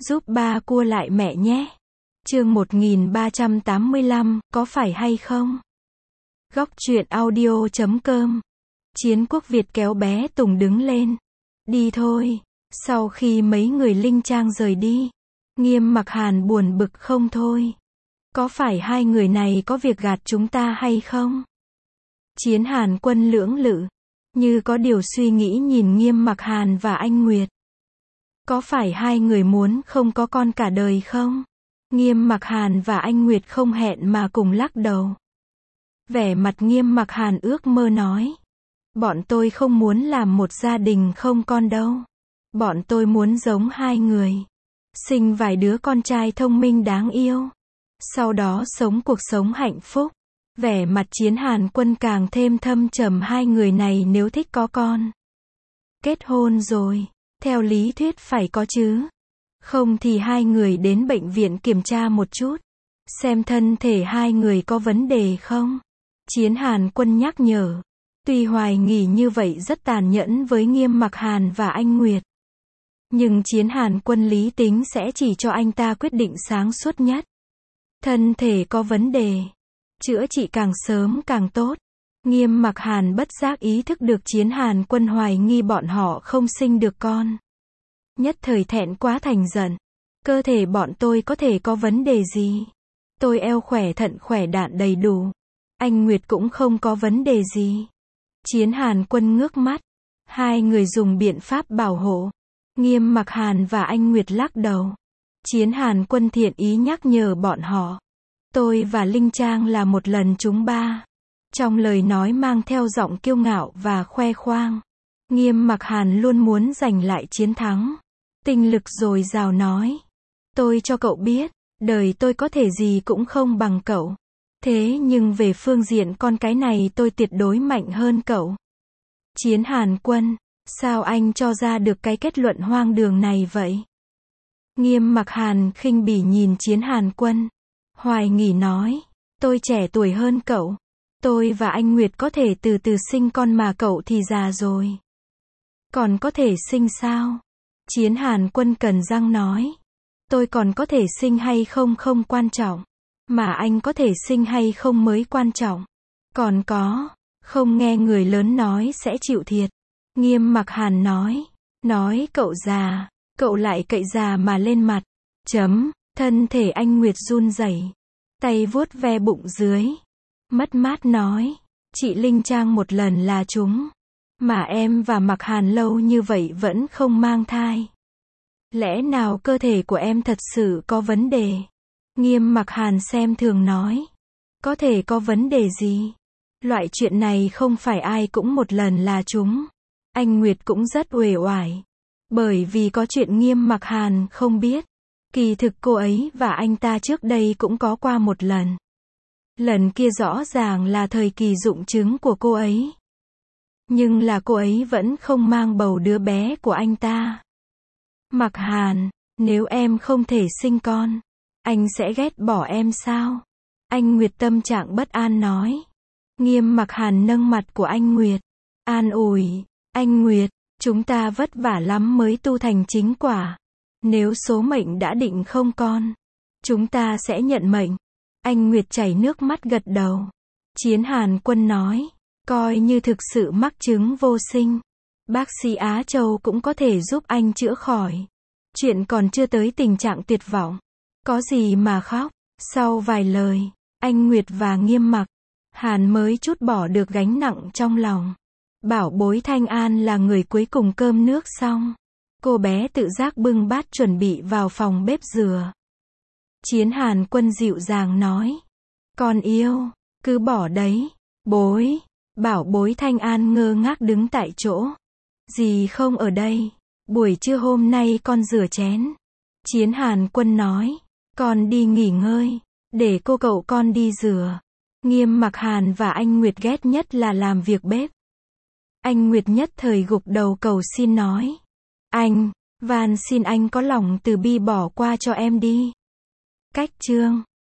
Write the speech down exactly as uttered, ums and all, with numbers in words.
Giúp ba cua lại mẹ nhé. Chương một nghìn ba trăm tám mươi lăm, có phải hay không? Góc truyện audio chấm com. Chiến Quốc Việt kéo bé Tùng đứng lên. Đi thôi. Sau khi mấy người Linh Trang rời đi, Nghiêm Mặc Hàn buồn bực không thôi. Có phải hai người này có việc gạt chúng ta hay không? Chiến Hàn Quân lưỡng lự, như có điều suy nghĩ nhìn Nghiêm Mặc Hàn và anh Nguyệt. Có phải hai người muốn không có con cả đời không? Nghiêm Mặc Hàn và anh Nguyệt không hẹn mà cùng lắc đầu. Vẻ mặt Nghiêm Mặc Hàn ước mơ nói. Bọn tôi không muốn làm một gia đình không con đâu. Bọn tôi muốn giống hai người. Sinh vài đứa con trai thông minh đáng yêu. Sau đó sống cuộc sống hạnh phúc. Vẻ mặt Chiến Hàn Quân càng thêm thâm trầm, hai người này nếu thích có con. Kết hôn rồi, theo lý thuyết phải có chứ. Không thì hai người đến bệnh viện kiểm tra một chút. Xem thân thể hai người có vấn đề không. Chiến Hàn Quân nhắc nhở. Tuy hoài nghi như vậy rất tàn nhẫn với Nghiêm Mặc Hàn và anh Nguyệt. Nhưng Chiến Hàn Quân lý tính sẽ chỉ cho anh ta quyết định sáng suốt nhất. Thân thể có vấn đề. Chữa trị càng sớm càng tốt. Nghiêm Mặc Hàn bất giác ý thức được Chiến Hàn Quân hoài nghi bọn họ không sinh được con. Nhất thời thẹn quá thành giận. Cơ thể bọn tôi có thể có vấn đề gì? Tôi eo khỏe, thận khỏe, đạn đầy đủ. Anh Nguyệt cũng không có vấn đề gì. Chiến Hàn Quân ngước mắt. Hai người dùng biện pháp bảo hộ. Nghiêm Mặc Hàn và anh Nguyệt lắc đầu. Chiến Hàn Quân thiện ý nhắc nhở bọn họ. Tôi và Linh Trang là một lần chúng ba. Trong lời nói mang theo giọng kiêu ngạo và khoe khoang. Nghiêm Mặc Hàn luôn muốn giành lại chiến thắng. Tinh lực dồi dào nói. Tôi cho cậu biết, đời tôi có thể gì cũng không bằng cậu. Thế nhưng về phương diện con cái này tôi tuyệt đối mạnh hơn cậu. Chiến Hàn Quân, sao anh cho ra được cái kết luận hoang đường này vậy? Nghiêm Mặc Hàn khinh bỉ nhìn Chiến Hàn Quân. Hoài nghi nói, tôi trẻ tuổi hơn cậu. Tôi và anh Nguyệt có thể từ từ sinh con mà cậu thì già rồi. Còn có thể sinh sao? Chiến Hàn Quân cắn răng nói. Tôi còn có thể sinh hay không không quan trọng. Mà anh có thể sinh hay không mới quan trọng. Còn có, không nghe người lớn nói sẽ chịu thiệt. Nghiêm Mặc Hàn nói. Nói cậu già, cậu lại cậy già mà lên mặt. Chấm, thân thể anh Nguyệt run rẩy. Tay vuốt ve bụng dưới. Mất mát nói. Chị Linh Trang một lần là chúng. Mà em và Mặc Hàn lâu như vậy vẫn không mang thai. Lẽ nào cơ thể của em thật sự có vấn đề? Nghiêm Mặc Hàn xem thường nói. Có thể có vấn đề gì? Loại chuyện này không phải ai cũng một lần là chúng. Anh Nguyệt cũng rất uể oải. Bởi vì có chuyện Nghiêm Mặc Hàn không biết. Kỳ thực cô ấy và anh ta trước đây cũng có qua một lần. Lần kia rõ ràng là thời kỳ rụng trứng của cô ấy. Nhưng là cô ấy vẫn không mang bầu đứa bé của anh ta. Mặc Hàn, nếu em không thể sinh con, anh sẽ ghét bỏ em sao? Anh Nguyệt tâm trạng bất an nói. Nghiêm Mặc Hàn nâng mặt của anh Nguyệt. An ủi, anh Nguyệt, chúng ta vất vả lắm mới tu thành chính quả. Nếu số mệnh đã định không con, chúng ta sẽ nhận mệnh. Anh Nguyệt chảy nước mắt gật đầu. Chiến Hàn Quân nói. Coi như thực sự mắc chứng vô sinh. Bác sĩ Á Châu cũng có thể giúp anh chữa khỏi. Chuyện còn chưa tới tình trạng tuyệt vọng. Có gì mà khóc. Sau vài lời, anh Nguyệt và Nghiêm Mặc Hàn mới trút bỏ được gánh nặng trong lòng. Bảo bối Thanh An là người cuối cùng cơm nước xong. Cô bé tự giác bưng bát chuẩn bị vào phòng bếp rửa. Chiến Hàn Quân dịu dàng nói. Con yêu, cứ bỏ đấy. Bối. Bảo bối Thanh An ngơ ngác đứng tại chỗ. Dì không ở đây. Buổi trưa hôm nay con rửa chén. Chiến Hàn Quân nói. Con đi nghỉ ngơi. Để cô cậu con đi rửa. Nghiêm Mặc Hàn và anh Nguyệt ghét nhất là làm việc bếp. Anh Nguyệt nhất thời gục đầu cầu xin nói. Anh, van xin anh có lòng từ bi bỏ qua cho em đi. Cách chương